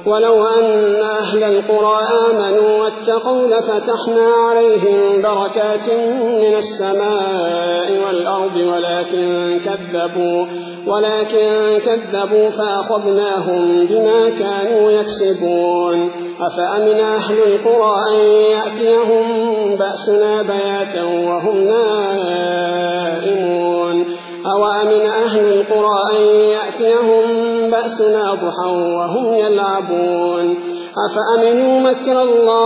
ولو أن أهل القرى آمنوا واتقوا لفتحنا عليهم بركات من السماء والأرض ولكن كذبوا فأخذناهم بما كانوا يكسبون. أفأمن أهل القرى أن يأتيهم بأسنا بياتا وهم نائمون أوأمن أهل القرى أن يأتيهم بأسنا ضحى وهم يلعبون أفأمنوا مكر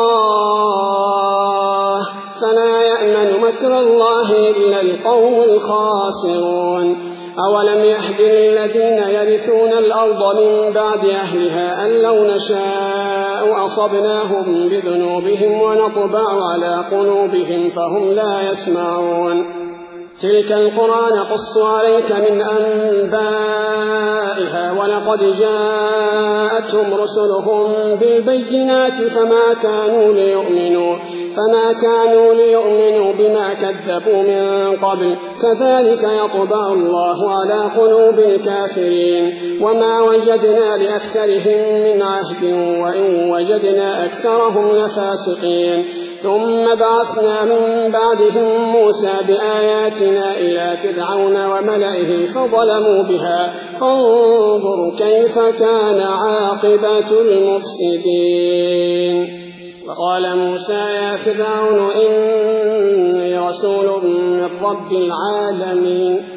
الله فلا يأمن مكر الله إلا القوم الخاسرون. أولم يهد للذين يرثون الأرض من بعد أهلها أن لو نشاء أصبناهم بذنوبهم ونطبع على قلوبهم فهم لا يسمعون. تلك القرى نقص عليك من أنبائها ولقد جاءتهم رسلهم بالبينات فما كانوا ليؤمنوا بما كذبوا من قبل كذلك يطبع الله على قلوب الكافرين. وما وجدنا لأكثرهم من عهد وإن وجدنا أكثرهم لفاسقين. ثم بعثنا من بعدهم موسى بآياتنا إلى فرعون وملئه فظلموا بها فانظر كيف كان عاقبة المفسدين. وقال موسى يا فرعون إني رسول من رب العالمين